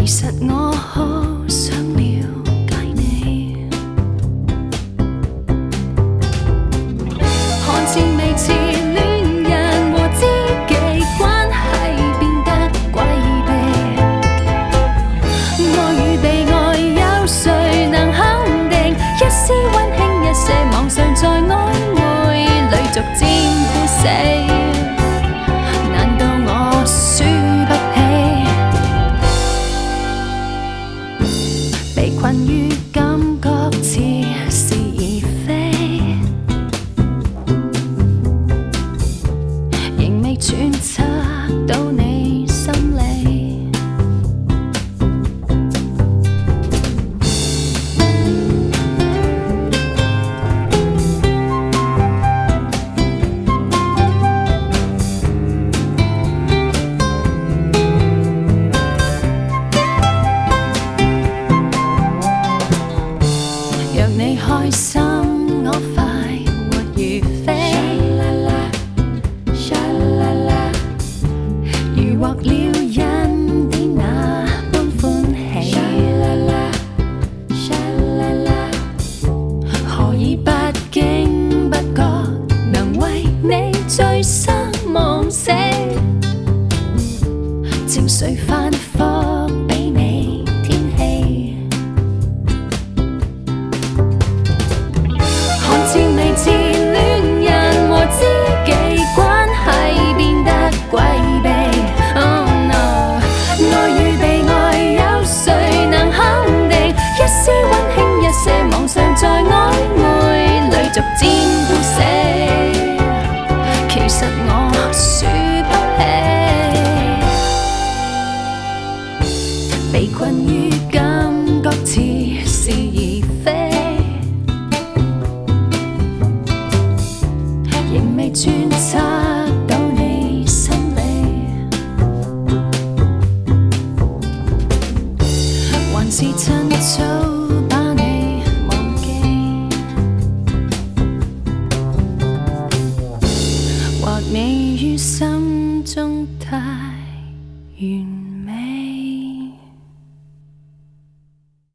实我好想了解你，看似未似恋人和知己關係變得詭秘。愛與被愛有誰能肯定？一絲溫馨一些妄想在曖昧裏逐漸枯死。難道我輸不起？被困於感覺似是而非，仍未揣測到你心理。若你開心，我快活如飛。如獲了恩典，那般歡喜。何以不經不覺能為你醉生夢死？情緒反覆媲美天氣。看似未似戀人和知己關係變得詭秘。Oh no， 愛與被愛有誰能肯定？一絲溫馨一些妄想在曖昧裏逐漸枯死。其實我輸不起，被困於感覺似是而非。仍未揣測到你心理，還是趁早把你忘記，或你於心中太完美。